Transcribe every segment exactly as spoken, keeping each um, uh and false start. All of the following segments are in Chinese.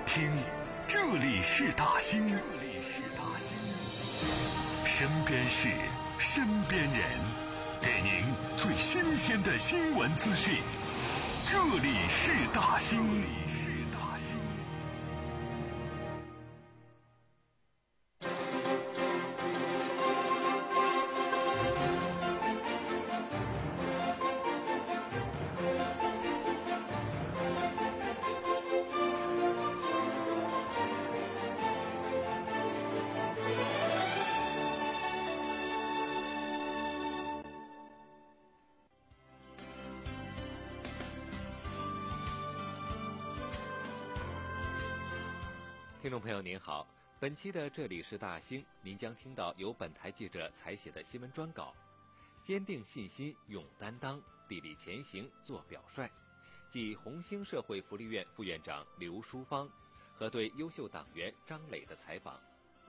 听，这里是大兴，这里是大兴，身边事，身边人，给您最新鲜的新闻资讯。这里是大兴，这里是大兴。 听众朋友您好，本期的这里是大兴，您将听到由本台记者采写的新闻专稿。坚定信心，勇担当，砥砺前行，做表率，继红星社会福利院副院长刘淑芳和对优秀党员张磊的采访。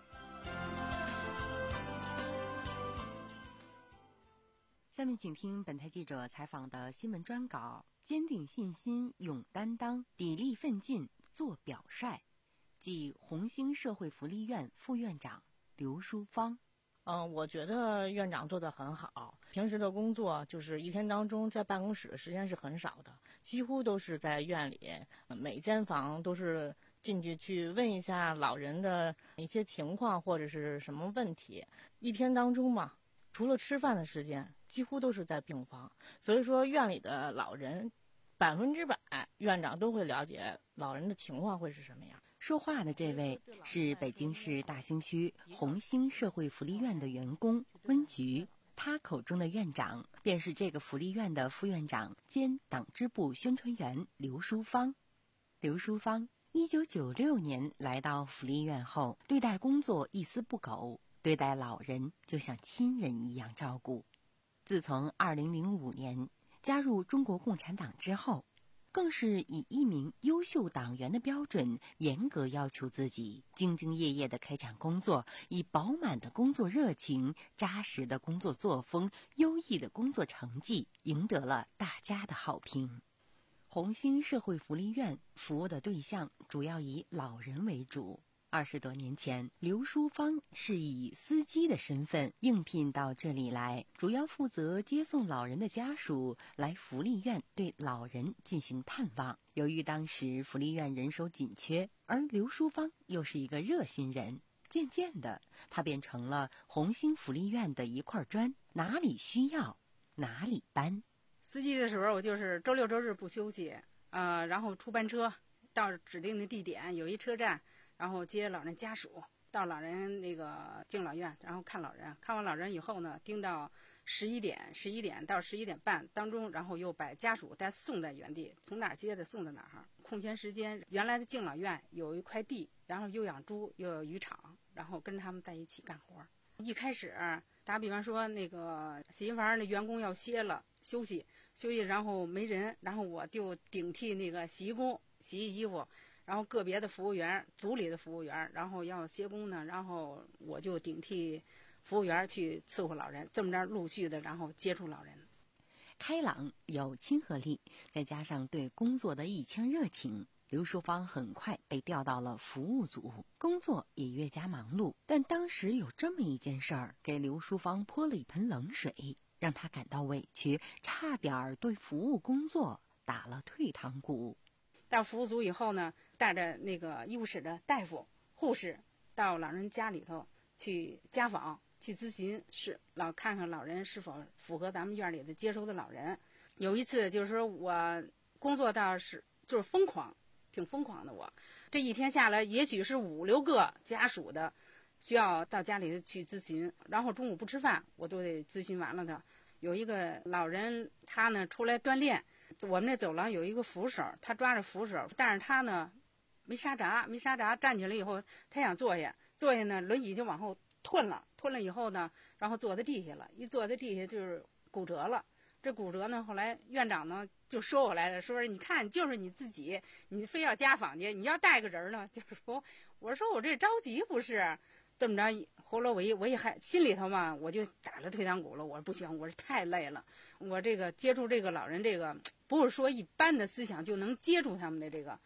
下面请听本台记者采访的新闻专稿：坚定信心，勇担当，砥砺奋进，做表率。即红星社会福利院副院长刘淑芳。 嗯，我觉得院长做得很好。平时的工作就是一天当中在办公室的时间是很少的，几乎都是在院里，每间房都是进去去问一下老人的一些情况或者是什么问题。一天当中嘛，除了吃饭的时间，几乎都是在病房。所以说院里的老人百分之百院长都会了解老人的情况会是什么样。 说话的这位是北京市大兴区红星社会福利院的员工温菊，他口中的院长便是这个福利院的副院长兼党支部宣传员刘淑芳。刘淑芳一九九六年来到福利院后，对待工作一丝不苟，对待老人就像亲人一样照顾。自从二零零五年加入中国共产党之后，更是以一名优秀党员的标准严格要求自己，兢兢业业地开展工作，以饱满的工作热情、扎实的工作作风、优异的工作成绩赢得了大家的好评。红星社会福利院服务的对象主要以老人为主。二十多年前，刘淑芳是以司机的身份应聘到这里来，主要负责接送老人的家属来福利院对老人进行探望。由于当时福利院人手紧缺，而刘淑芳又是一个热心人，渐渐的，她便成了红星福利院的一块砖，哪里需要哪里搬。 司机的时候，我就是周六周日不休息，呃，然后出班车到指定的地点，有一车站。然后接老人家属到老人那个敬老院，然后看老人，看完老人以后呢，盯到十一点，十一点到十一点半当中，然后又把家属再送在原地，从哪儿接的送到哪儿。空闲时间，原来的敬老院有一块地，然后又养猪又有渔场，然后跟着他们在一起干活。一开始打比方说，那个洗衣房的员工要歇了休息休息，然后没人，然后我就顶替那个洗衣工洗衣服。然后个别的服务员，组里的服务员，然后要歇工呢，然后我就顶替服务员去伺候老人，这么着陆续的，然后接触老人。 开朗有亲和力，再加上对工作的一腔热情，刘淑芳很快被调到了服务组，工作也越加忙碌。但当时有这么一件事儿，给刘淑芳泼了一盆冷水，让她感到委屈，差点对服务工作打了退堂鼓。 到服务组以后呢，带着那个医务室的大夫、护士到老人家里头去家访、去咨询，是老看看老人是否符合咱们院里的接收的老人。有一次就是说我工作到是就是疯狂，挺疯狂的我。这一天下来，也许是五六个家属的需要到家里去咨询，然后中午不吃饭，我都得咨询完了的。有一个老人，他呢出来锻炼。我们那走廊有一个扶手，他抓着扶手，但是他呢没刹闸，没刹闸，站起来以后，他想坐下，坐下呢，轮椅就往后吞了，吞了以后呢，然后坐在地下了，一坐在地下就是骨折了。这骨折呢，后来院长呢就说我来了，说你看就是你自己，你非要家访去，你要带个人呢，就是说，我说我这着急不是。这么着，后来我一我一还心里头嘛，我就打了退堂鼓了。我说不行，我是太累了。我这个接触这个老人，这个不是说一般的思想就能接触他们的这个，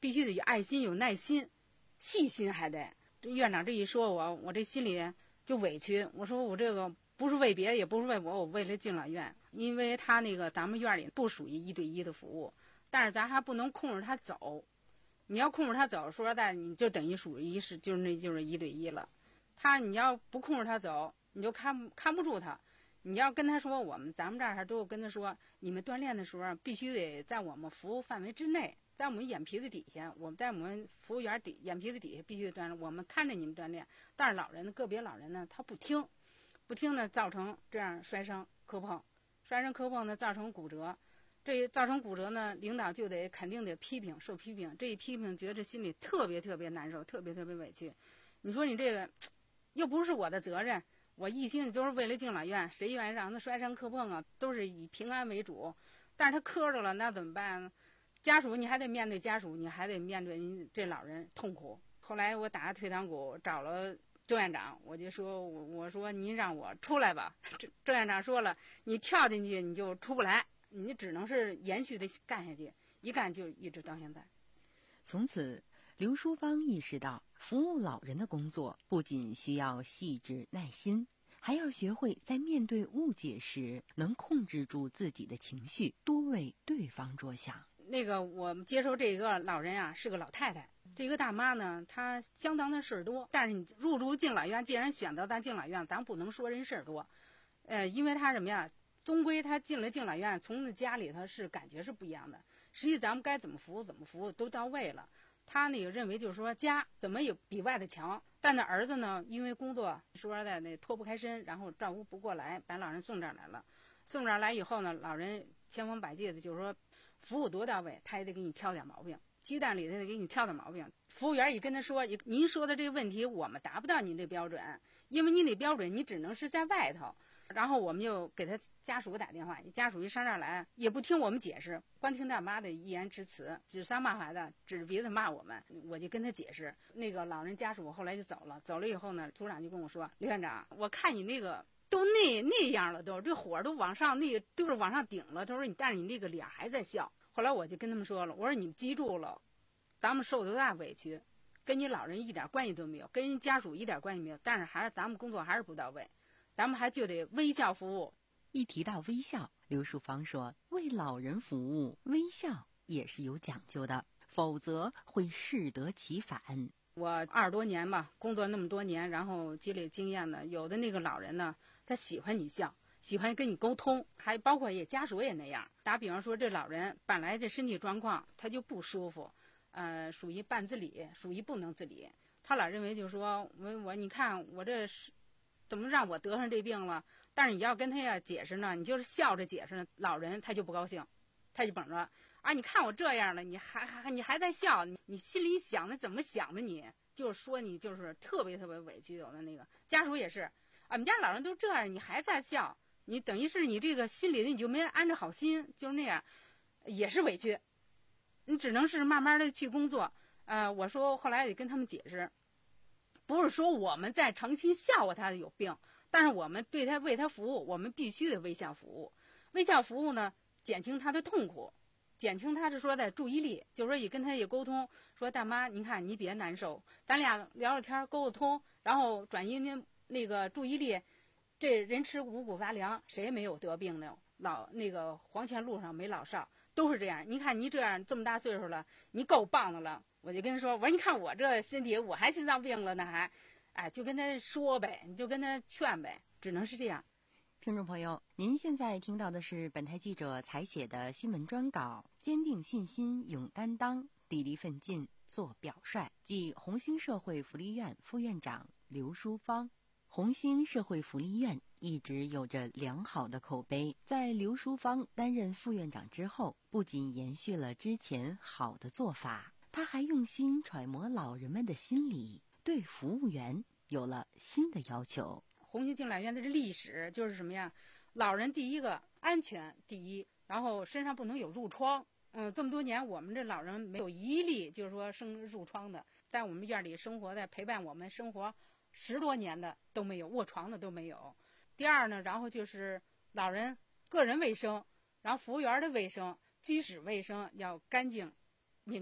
必须得有爱心、有耐心、细心，还得。这院长这一说我，我这心里就委屈。我说我这个不是为别的，也不是为我，我为了敬老院，因为他那个咱们院里不属于一对一的服务，但是咱还不能控制他走。你要控制他走，说实在，你就等于属于是就是那就是一对一了。他你要不控制他走，你就看看不住他。你要跟他说，我们咱们这儿都有跟他说，你们锻炼的时候必须得在我们服务范围之内，在我们眼皮子底下，我们在我们服务员底眼皮子底下必须得锻炼，我们看着你们锻炼。但是老人个别老人呢，他不听，不听呢，造成这样摔伤磕碰，摔伤磕碰呢，造成骨折。这造成骨折呢，领导就得肯定得批评，受批评。这一批评，觉得心里特别特别难受，特别特别委屈。你说你这个又不是我的责任，我一心都是为了敬老院，谁愿意让他摔伤磕碰啊？都是以平安为主。但是他磕着了，那怎么办？家属你还得面对家属，你还得面对你这老人痛苦。后来我打退堂鼓，找了周院长，我就说，我我说您让我出来吧。周院长说了，你跳进去你就出不来。你只能是延续的干下去，一干就一直到现在。 从此，刘淑芳意识到，服务老人的工作不仅需要细致耐心，还要学会在面对误解时能控制住自己的情绪，多为对方着想。 那个我们接收这个老人啊，是个老太太。这个大妈呢，她相当的事儿多，但是你入住敬老院，既然选择咱敬老院，咱不能说人事儿多，呃，因为她什么呀？终归他进了敬老院，从家里头是感觉是不一样的。实际咱们该怎么服务怎么服务都到位了。他那个认为就是说家怎么也比外的强，但那儿子呢，因为工作说实在那脱不开身，然后照顾不过来，把老人送这儿来了。送这儿来以后呢，老人千方百计的就是说服务多到位，他也得给你挑点毛病，鸡蛋里头得给你挑点毛病。服务员一跟他说，您说的这个问题我们达不到您这标准，因为您这标准你只能是在外头。然后我们就给他家属打电话，家属一上这儿来也不听我们解释，光听大妈的一言之词，指桑骂槐的，指着鼻子骂我们。我就跟他解释，那个老人家属后来就走了，走了以后呢，组长就跟我说，刘院长，我看你那个都那那样了，都这火都往上，那个都是往上顶了。他说你，但是你那个脸还在笑。后来我就跟他们说了，我说你们记住了，咱们受多大委屈，跟你老人一点关系都没有，跟人家属一点关系没有，但是还是咱们工作还是不到位。咱们还就得微笑服务。 一提到微笑，刘淑芳说，为老人服务，微笑也是有讲究的，否则会适得其反。 我二十多年吧，工作那么多年，然后积累经验呢，有的那个老人呢，他喜欢你笑，喜欢跟你沟通，还包括也家属也那样。打比方说，这老人本来这身体状况他就不舒服，呃，属于半自理，属于不能自理。他老认为就是说，我我你看我这是。怎么让我得上这病了？但是你要跟他要解释呢，你就是笑着解释呢，老人他就不高兴，他就绷着啊！你看我这样了，你还还你还在笑，你你心里想的怎么想的你？你就是说你就是特别特别委屈。有的那个家属也是，俺们家老人都这样，你还在笑，你等于是你这个心里的你就没安着好心，就是那样，也是委屈。你只能是慢慢的去工作。呃，我说后来得跟他们解释。不是说我们在诚心笑话他有病，但是我们对他为他服务，我们必须得微笑服务。微笑服务呢，减轻他的痛苦，减轻他是说的注意力，就是说也跟他也沟通，说大妈，您看你别难受，咱俩聊聊天沟沟通，然后转移您那个注意力。这人吃五谷杂粮，谁没有得病的？老那个黄泉路上没老少，都是这样。你看你这样这么大岁数了，你够棒的了。我就跟他说，我说你看我这身体，我还心脏病了呢，还，哎，就跟他说呗，你就跟他劝呗，只能是这样。 听众朋友，您现在听到的是本台记者采写的新闻专稿，坚定信心，勇担当，砥砺奋进，做表率，即红星社会福利院副院长刘淑芳。红星社会福利院一直有着良好的口碑，在刘淑芳担任副院长之后，不仅延续了之前好的做法，他还用心揣摩老人们的心理，对服务员有了新的要求。 红星敬老院的这历史就是什么呀？老人第一个安全第一，然后身上不能有褥疮。嗯，这么多年我们这老人没有一例就是说生褥疮的，在我们院里生活的陪伴我们生活十多年的都没有，卧床的都没有。第二呢，然后就是老人个人卫生，然后服务员的卫生、居室卫生要干净明亮。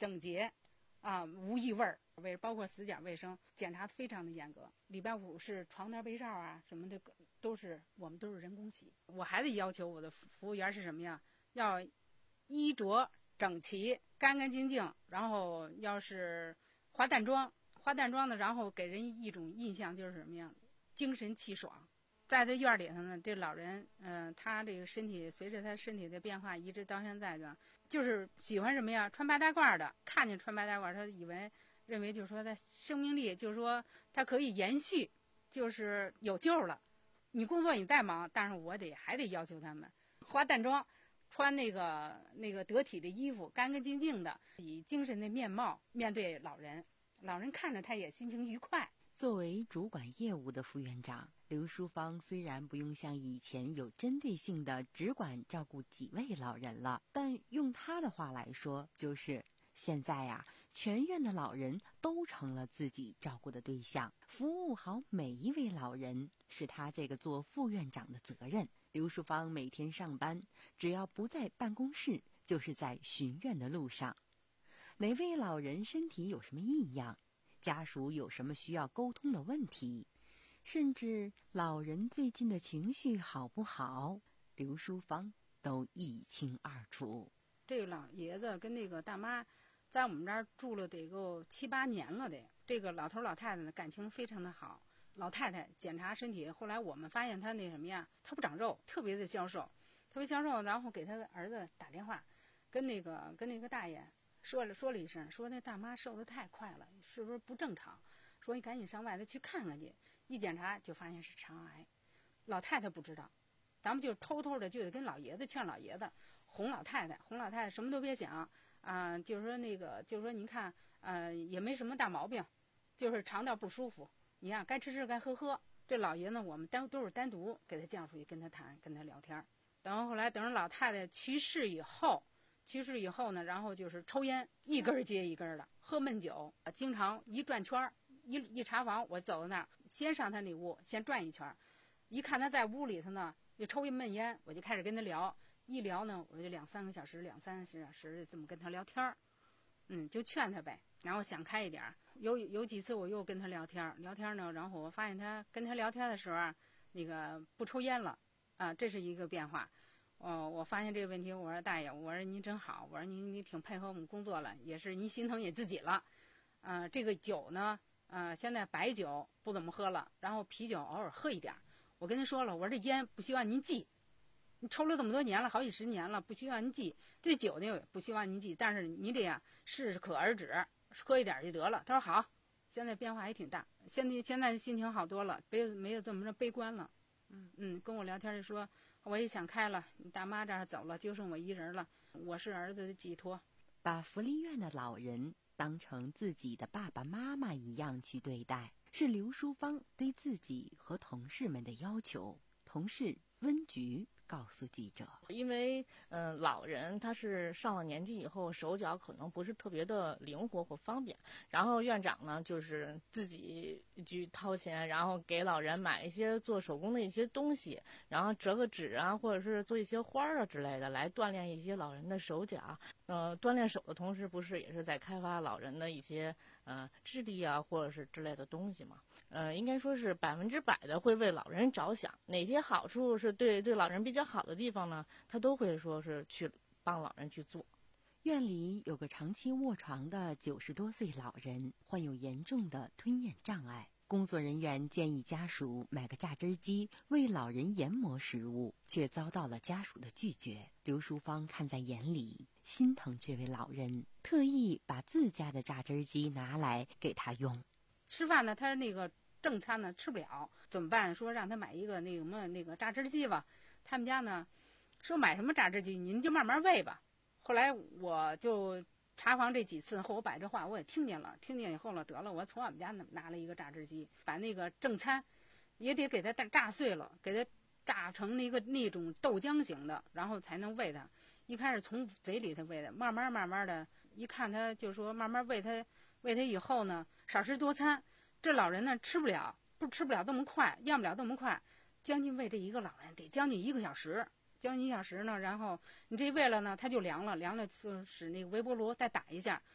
整洁，啊，无异味儿，卫包括死角卫生检查非常的严格。礼拜五是床单被罩啊什么的都是我们都是人工洗。我还得要求我的服务员是什么呀？要衣着整齐、干干净净，然后要是化淡妆，化淡妆的，然后给人一种印象就是什么呀？精神气爽。在这院里头呢，这老人，嗯、呃，他这个身体随着他身体的变化，一直到现在呢，就是喜欢什么呀？穿白大褂的，看见穿白大褂，他以为认为就是说他生命力，就是说他可以延续，就是有救了。你工作你再忙，但是我得还得要求他们化淡妆，穿那个那个得体的衣服，干干净净的，以精神的面貌面对老人，老人看着他也心情愉快。 作为主管业务的副院长，刘淑芳虽然不用像以前有针对性的只管照顾几位老人了，但用她的话来说，就是现在呀、啊，全院的老人都成了自己照顾的对象，服务好每一位老人是她这个做副院长的责任。刘淑芳每天上班，只要不在办公室，就是在巡院的路上。哪位老人身体有什么异样，家属有什么需要沟通的问题，甚至老人最近的情绪好不好，刘淑芳都一清二楚。 这个老爷子跟那个大妈在我们这儿住了得够七八年了得，这个老头老太太呢感情非常的好。老太太检查身体，后来我们发现她那什么呀，她不长肉，特别的消瘦，特别消瘦，然后给她儿子打电话，跟那个跟那个大爷说了说了一声，说那大妈瘦得太快了，是不是不正常？说你赶紧上外头去看看去。一检查就发现是肠癌。老太太不知道，咱们就偷偷的就得跟老爷子劝老爷子，哄老太太，哄老太太什么都别想啊、呃，就是说那个就是说您看呃也没什么大毛病，就是肠道不舒服，你呀该吃吃该喝喝。这老爷呢我们单都是单独给他叫出去跟他谈跟他聊天。等后来等着老太太去世以后。去世以后呢，然后就是抽烟，一根接一根的，喝闷酒，经常一转圈一一查房，我走到那儿，先上他那屋，先转一圈，一看他在屋里头呢，又抽一闷烟，我就开始跟他聊，一聊呢，我就两三个小时，两三个小时这么跟他聊天，嗯，就劝他呗，然后想开一点。有有几次我又跟他聊天，聊天呢，然后我发现他跟他聊天的时候啊，那个不抽烟了，啊，这是一个变化。哦，我发现这个问题，我说大爷，我说您真好，我说您你挺配合我们工作了，也是您心疼你自己了。呃，这个酒呢，呃，现在白酒不怎么喝了，然后啤酒偶尔喝一点。我跟您说了，我说这烟不希望您忌，你抽了这么多年了，好几十年了，不希望您忌。这酒呢，不希望您忌，但是您这样适可而止，喝一点就得了。他说好，现在变化还挺大，现在现在心情好多了，没有没有这么着悲观了。嗯嗯，跟我聊天就说。我也想开了，你大妈这儿走了，就剩我一人了。我是儿子的寄托， 把福利院的老人当成自己的爸爸妈妈一样去对待，是刘淑芳对自己和同事们的要求。同事温菊告诉记者， 因为嗯、呃，老人他是上了年纪以后，手脚可能不是特别的灵活或方便，然后院长呢就是自己去掏钱，然后给老人买一些做手工的一些东西，然后折个纸啊，或者是做一些花啊之类的，来锻炼一些老人的手脚。呃，锻炼手的同时，不是也是在开发老人的一些呃智力啊，或者是之类的东西嘛？呃，应该说是百分之百的会为老人着想，哪些好处是对对老人比较好的地方呢，他都会说是去帮老人去做。 院里有个长期卧床的九十多岁老人，患有严重的吞咽障碍。工作人员建议家属买个榨汁机为老人研磨食物，却遭到了家属的拒绝。刘淑芳看在眼里，心疼这位老人，特意把自家的榨汁机拿来给他用。 吃饭呢，他那个正餐呢吃不了，怎么办？说让他买一个那什么那个榨汁机吧。他们家呢说买什么榨汁机，您就慢慢喂吧。后来我就查房这几次后，我把这话我也听见了，听见以后了，得了，我从俺们家拿了一个榨汁机，把那个正餐也得给它榨碎了，给它榨成那个那种豆浆型的，然后才能喂它。一开始从嘴里头喂的，慢慢慢慢的，一看他就说慢慢喂他，喂他以后呢，少食多餐。这老人呢吃不了，不吃不了这么快，咽不了这么快，将近喂这一个老人得将近一个小时。将近一小时呢，然后你这喂了呢，它就凉了，凉了就使那个微波炉再打一下，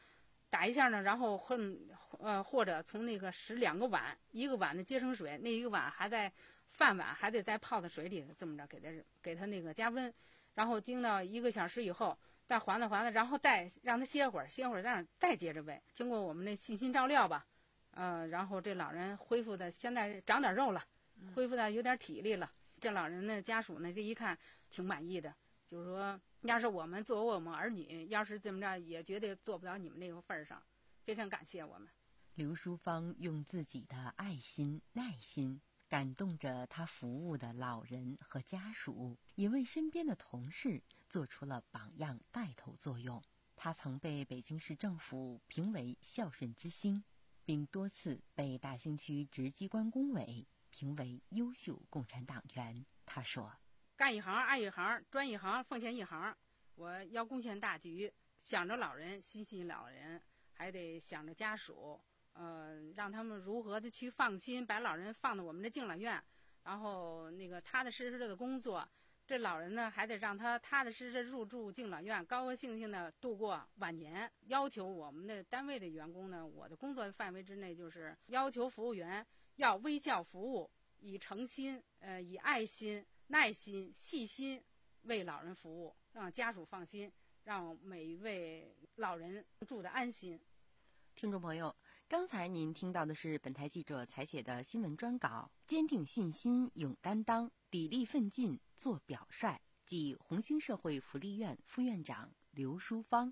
打一下呢，然后或呃或者从那个使两个碗，一个碗的接生水，那一个碗还在饭碗还得再泡在水里，这么着给它给它那个加温，然后叮到一个小时以后，再缓了缓了，然后再让它歇会儿，歇会儿让再接着喂。经过我们的细心照料吧，呃，然后这老人恢复的现在长点肉了，恢复的有点体力了。这老人的家属呢，这一看挺满意的，就是说，要是我们作为我们儿女，要是这么着，也绝对做不到你们那个份儿上。非常感谢我们。 刘淑芳用自己的爱心、耐心感动着他服务的老人和家属，也为身边的同事做出了榜样带头作用。他曾被北京市政府评为孝顺之星，并多次被大兴区直机关工委评为优秀共产党员。他说： 干一行爱一行，专一行奉献一行，我要贡献大局，想着老人，心系老人，还得想着家属，呃，让他们如何的去放心把老人放到我们的敬老院，然后那个踏踏实实的工作。这老人呢，还得让他踏踏实实入住敬老院，高高兴兴的度过晚年。要求我们的单位的员工呢，我的工作范围之内就是要求服务员要微笑服务，以诚心、呃，以爱心、耐心、细心为老人服务，让家属放心，让每一位老人住得安心。 听众朋友，刚才您听到的是本台记者采写的新闻专稿，坚定信心，勇担当，砥砺奋进，做表率，即红星社会福利院副院长刘淑芳。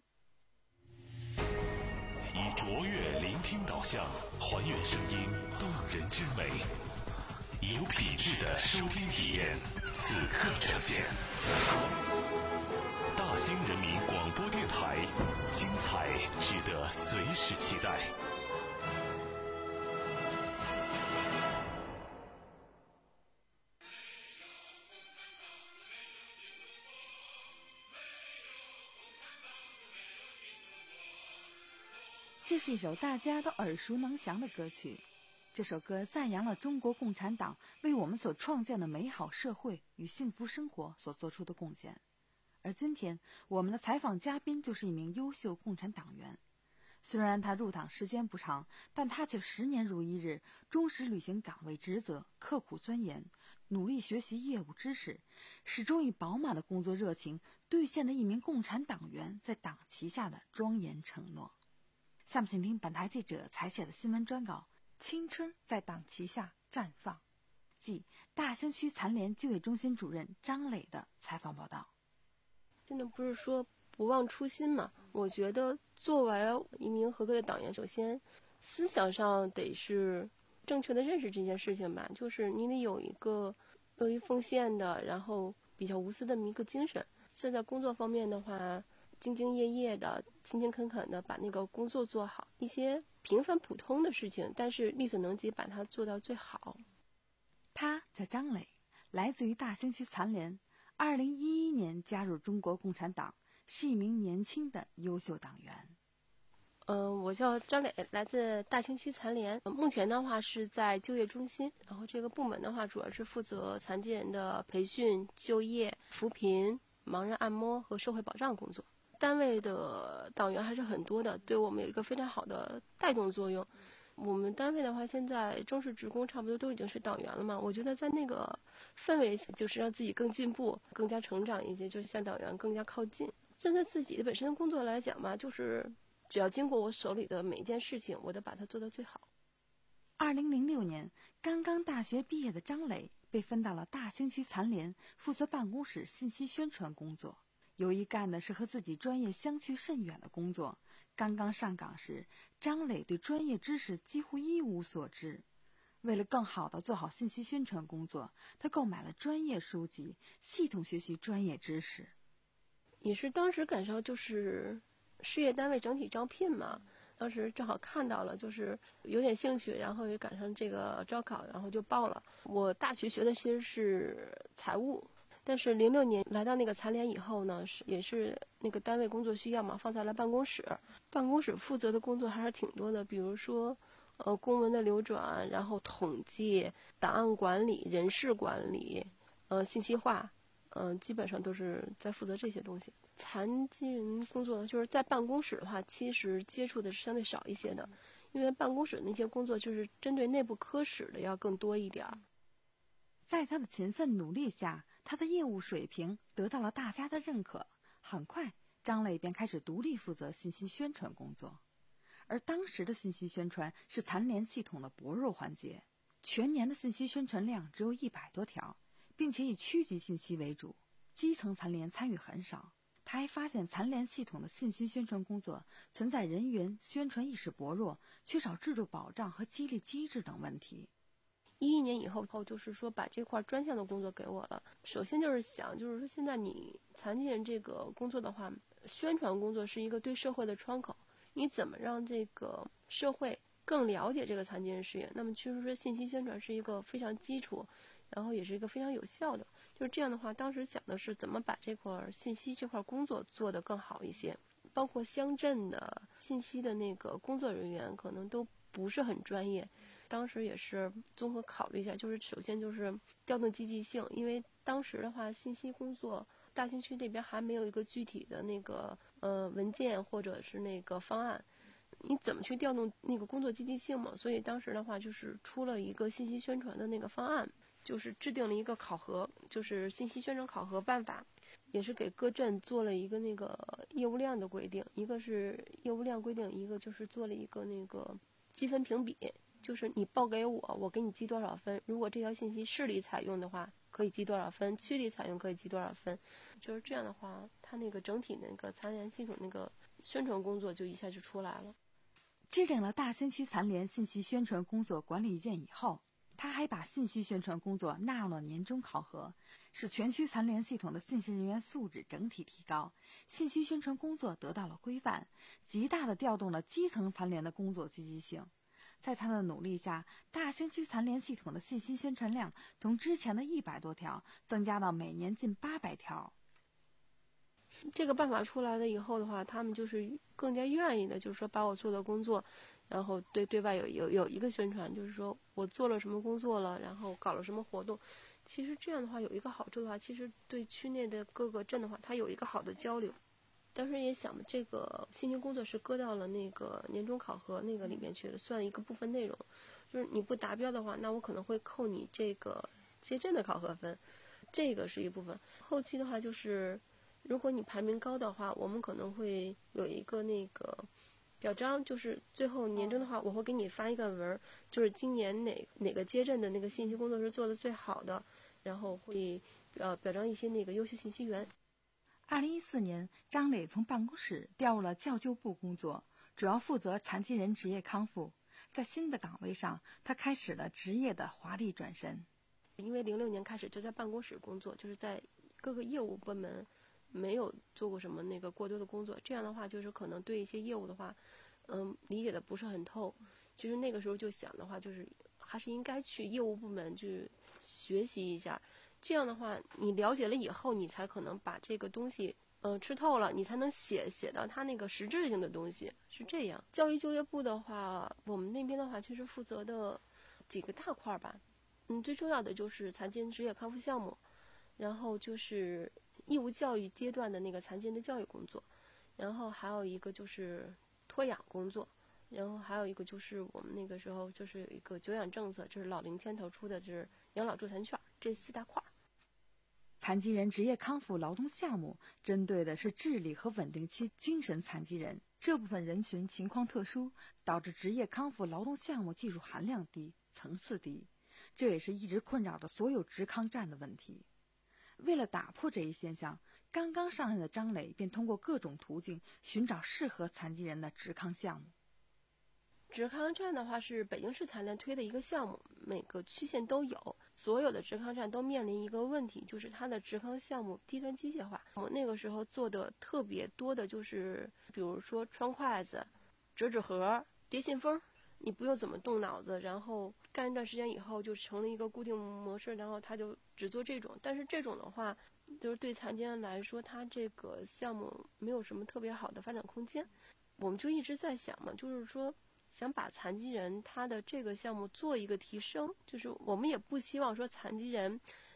以卓越聆听导向，还原声音动人之美，以有品质的收听体验，此刻呈现。大兴人民广播电台，精彩值得随时期待。 这是一首大家都耳熟能详的歌曲。这首歌赞扬了中国共产党为我们所创建的美好社会与幸福生活所做出的贡献。而今天我们的采访嘉宾就是一名优秀共产党员。虽然他入党时间不长，但他却十年如一日，忠实履行岗位职责，刻苦钻研，努力学习业务知识，始终以饱满的工作热情兑现了一名共产党员在党旗下的庄严承诺。下面请听本台记者采写的新闻专稿《青春在党旗下绽放》，即大兴区残联就业中心主任张磊的采访报道。 真的不是说不忘初心嘛，我觉得作为一名合格的党员，首先思想上得是正确的认识这件事情吧，就是你得有一个乐于奉献的，然后比较无私的一个精神。现在工作方面的话，兢兢业业的，勤勤恳恳的把那个工作做好，一些平凡普通的事情，但是力所能及把它做到最好。 他叫张磊，来自于大兴区残联，二零一一年加入中国共产党，是一名年轻的优秀党员。 嗯、呃，我叫张磊，来自大兴区残联，目前的话是在就业中心，然后这个部门的话主要是负责残疾人的培训、就业、扶贫、盲人按摩和社会保障工作。单位的党员还是很多的，对我们有一个非常好的带动作用。我们单位的话，现在正式职工差不多都已经是党员了嘛，我觉得在那个氛围就是让自己更进步、更加成长一些，就是向党员更加靠近。站在自己的本身的工作来讲吧，就是只要经过我手里的每一件事情，我都把它做到最好。 二零零六年，刚刚大学毕业的张磊被分到了大兴区残联，负责办公室信息宣传工作。由于干的是和自己专业相去甚远的工作，刚刚上岗时，张磊对专业知识几乎一无所知。为了更好地做好信息宣传工作，他购买了专业书籍，系统学习专业知识。 也是当时赶上就是事业单位整体招聘嘛，当时正好看到了，就是有点兴趣，然后也赶上这个招考，然后就报了。我大学学的其实是财务，但是零六年来到那个残联以后呢，是也是那个单位工作需要嘛，放在了办公室。办公室负责的工作还是挺多的，比如说呃公文的流转，然后统计、档案管理、人事管理、呃信息化， 嗯、呃，基本上都是在负责这些东西。残疾人工作就是在办公室的话，其实接触的是相对少一些的，因为办公室那些工作就是针对内部科室的要更多一点。 在他的勤奋努力下，他的业务水平得到了大家的认可。很快，张磊便开始独立负责信息宣传工作。而当时的信息宣传是残联系统的薄弱环节，全年的信息宣传量只有一百多条，并且以区级信息为主，基层残联参与很少。他还发现残联系统的信息宣传工作存在人员宣传意识薄弱、缺少制度保障和激励机制等问题。 一一年以后后，就是说把这块专项的工作给我了。首先就是想，就是说现在你残疾人这个工作的话，宣传工作是一个对社会的窗口，你怎么让这个社会更了解这个残疾人事业？那么其实说信息宣传是一个非常基础，然后也是一个非常有效的。就是这样的话，当时想的是怎么把这块信息这块工作做得更好一些，包括乡镇的信息的那个工作人员可能都不是很专业。当时也是综合考虑一下，就是首先就是调动积极性，因为当时的话信息工作大兴区这边还没有一个具体的那个呃文件或者是那个方案，你怎么去调动那个工作积极性嘛？所以当时的话就是出了一个信息宣传的那个方案，就是制定了一个考核，就是信息宣传考核办法，也是给各镇做了一个那个业务量的规定，一个是业务量规定，一个就是做了一个那个积分评比，就是你报给我，我给你记多少分，如果这条信息市里采用的话可以记多少分，区里采用可以记多少分，就是这样的话它那个整体那个残联系统那个宣传工作就一下就出来了。 制定了大兴区残联信息宣传工作管理意见以后，他还把信息宣传工作纳入了年终考核，使全区残联系统的信息人员素质整体提高，信息宣传工作得到了规范，极大地调动了基层残联的工作积极性。在他的努力下，大兴区残联系统的信息宣传量从之前的一百多条增加到每年近八百条。 这个办法出来了以后的话，他们就是更加愿意的，就是说把我做的工作，然后对对外有有有一个宣传，就是说我做了什么工作了，然后搞了什么活动。其实这样的话有一个好处的话，其实对区内的各个镇的话，它有一个好的交流。当时也想嘛，这个信息工作是搁到了那个年终考核那个里面去了，算一个部分内容。就是你不达标的话，那我可能会扣你这个街镇的考核分，这个是一部分。后期的话就是，如果你排名高的话，我们可能会有一个那个表彰，就是最后年终的话，我会给你发一个文，就是今年哪哪个街镇的那个信息工作是做的最好的，然后会呃表彰一些那个优秀信息员。 二零一四年，张磊从办公室调入了教救部工作，主要负责残疾人职业康复。在新的岗位上，他开始了职业的华丽转身。 因为零六年开始就在办公室工作，就是在各个业务部门没有做过什么那个过多的工作，这样的话就是可能对一些业务的话，嗯，理解的不是很透。其实那个时候就想的话，就是还是应该去业务部门去学习一下。这样的话，你了解了以后，你才可能把这个东西，呃，吃透了，你才能写写到它那个实质性的东西，是这样。教育就业部的话，我们那边的话，其实负责的几个大块吧，嗯，最重要的就是残疾人职业康复项目，然后就是义务教育阶段的那个残疾人的教育工作，然后还有一个就是托养工作，然后还有一个就是我们那个时候就是有一个久养政策，就是老龄牵头出的，就是养老助残券，这四大块。 残疾人职业康复劳动项目针对的是智力和稳定期精神残疾人，这部分人群情况特殊，导致职业康复劳动项目技术含量低、层次低，这也是一直困扰着所有职康站的问题。为了打破这一现象，刚刚上任的张磊便通过各种途径寻找适合残疾人的职康项目。 职康站的话是北京市残联推的一个项目，每个区县都有。所有的职康站都面临一个问题，就是它的职康项目低端机械化。我那个时候做的特别多的就是，比如说穿筷子、折纸盒、叠信封，你不用怎么动脑子，然后干一段时间以后就成了一个固定模式，然后他就只做这种。但是这种的话，就是对残疾人来说，它这个项目没有什么特别好的发展空间。我们就一直在想嘛，就是说想把残疾人他的这个项目做一个提升，就是我们也不希望说残疾人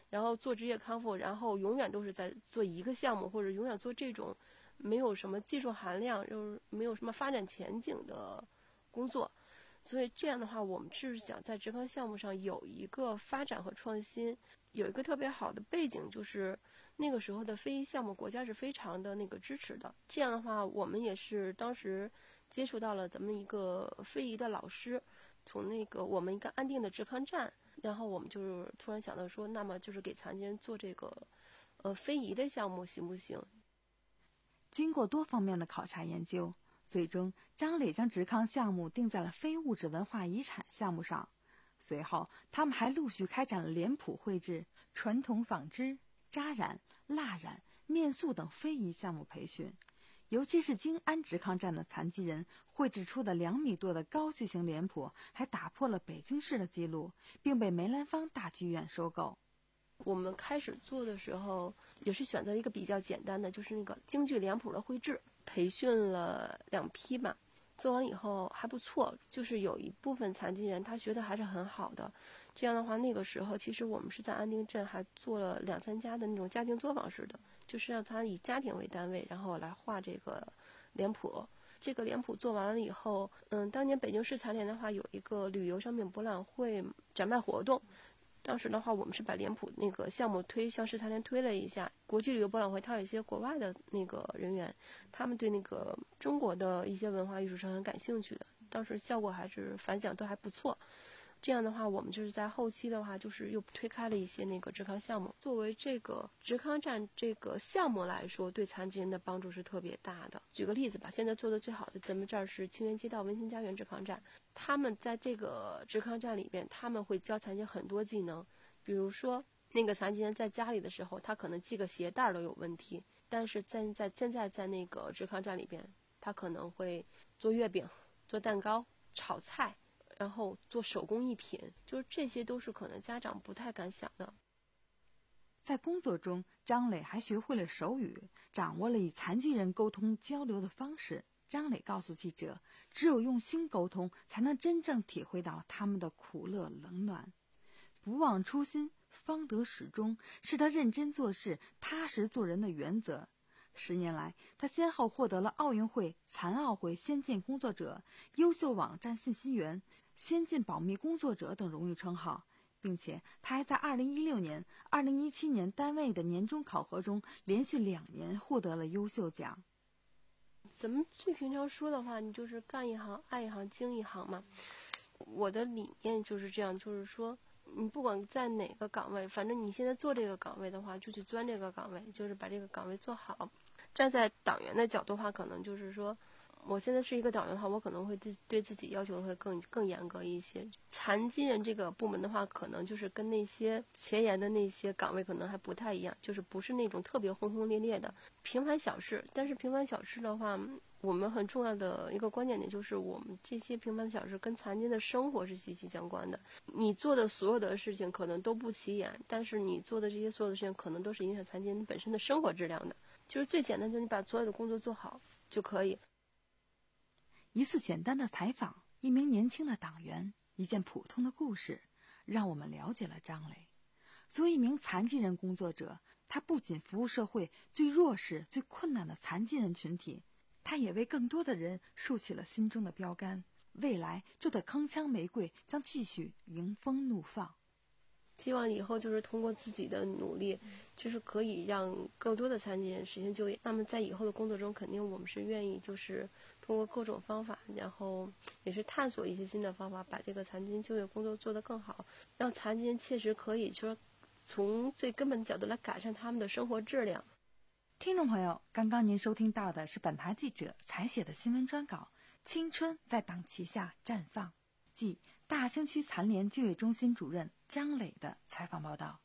然后做职业康复，然后永远都是在做一个项目，或者永远做这种没有什么技术含量，就是没有什么发展前景的工作。所以这样的话，我们是想在职康项目上有一个发展和创新，有一个特别好的背景，就是那个时候的非遗项目国家是非常的那个支持的。这样的话，我们也是当时接触到了咱们一个非遗的老师，从那个我们一个安定的职康站，然后我们就是突然想到说，那么就是给残疾人做这个呃非遗的项目行不行？ 经过多方面的考察研究，最终张磊将职康项目定在了非物质文化遗产项目上。随后他们还陆续开展了脸谱绘制、传统纺织、扎染、蜡染、面塑等非遗项目培训。尤其是京安职康站的残疾人绘制出的两米多的高巨型脸谱，还打破了北京市的记录，并被梅兰芳大剧院收购。 我们开始做的时候，也是选择一个比较简单的，就是那个京剧脸谱的绘制，培训了两批吧。做完以后还不错，就是有一部分残疾人他学的还是很好的。这样的话，那个时候其实我们是在安定镇还做了两三家的那种家庭作坊式的，就是让他以家庭为单位，然后来画这个脸谱。这个脸谱做完了以后，嗯，当年北京市残联的话有一个旅游商品博览会展卖活动。当时的话，我们是把脸谱那个项目推向市残联推了一下。国际旅游博览会，它有一些国外的那个人员，他们对那个中国的一些文化艺术是很感兴趣的。当时效果还是反响都还不错。这样的话，我们就是在后期的话，就是又推开了一些那个职康项目。作为这个职康站这个项目来说，对残疾人的帮助是特别大的。举个例子吧，现在做的最好的，咱们这儿是清源街道温馨家园职康站，他们在这个职康站里边，他们会教残疾人很多技能，比如说那个残疾人在家里的时候，他可能系个鞋带都有问题，但是在在现在在那个职康站里边，他可能会做月饼、做蛋糕、炒菜。然后做手工艺品，就是这些都是可能家长不太敢想的。 在工作中，张磊还学会了手语，掌握了与残疾人沟通交流的方式。张磊告诉记者，只有用心沟通，才能真正体会到他们的苦乐冷暖。不忘初心，方得始终，是他认真做事、踏实做人的原则。十年来，他先后获得了奥运会、残奥会先进工作者、优秀网站信息员、先进保密工作者等荣誉称号，并且他还在二零一六年、二零一七年单位的年终考核中连续两年获得了优秀奖。 咱们最平常说的话，你就是干一行爱一行精一行嘛。我的理念就是这样，就是说你不管在哪个岗位，反正你现在做这个岗位的话，就去钻这个岗位，就是把这个岗位做好。站在党员的角度的话，可能就是说我现在是一个党员的话，我可能会对对自己要求会更更严格一些。残疾人这个部门的话，可能就是跟那些前沿的那些岗位可能还不太一样，就是不是那种特别轰轰烈烈的平凡小事。但是平凡小事的话，我们很重要的一个关键点就是，我们这些平凡小事跟残疾人的生活是息息相关的。你做的所有的事情可能都不起眼，但是你做的这些所有的事情可能都是影响残疾人本身的生活质量的。就是最简单，就是你把所有的工作做好就可以。 一次简单的采访，一名年轻的党员，一件普通的故事，让我们了解了张磊。作为一名残疾人工作者，他不仅服务社会最弱势、最困难的残疾人群体，他也为更多的人竖起了心中的标杆。未来就得铿锵玫瑰将继续迎风怒放。 希望以后就是通过自己的努力，就是可以让更多的残疾人实现就业。那么在以后的工作中，肯定我们是愿意就是通过各种方法，然后也是探索一些新的方法，把这个残疾人就业工作做得更好，让残疾人切实可以说从最根本的角度来改善他们的生活质量。 听众朋友，刚刚您收听到的是本台记者采写的新闻专稿《青春在党旗下绽放》，即大兴区残联就业中心主任张磊的采访报道。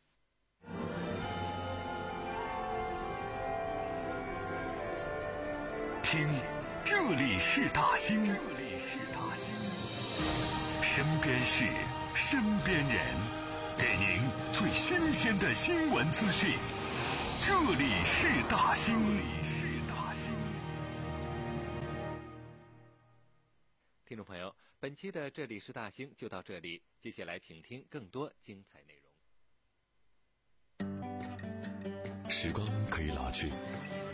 听，这里是大兴，这里是大兴，身边事，身边人，给您最新鲜的新闻资讯。这里是大兴，这里是大兴。 听众朋友，本期的这里是大兴就到这里，接下来请听更多精彩内容。 时光可以老去，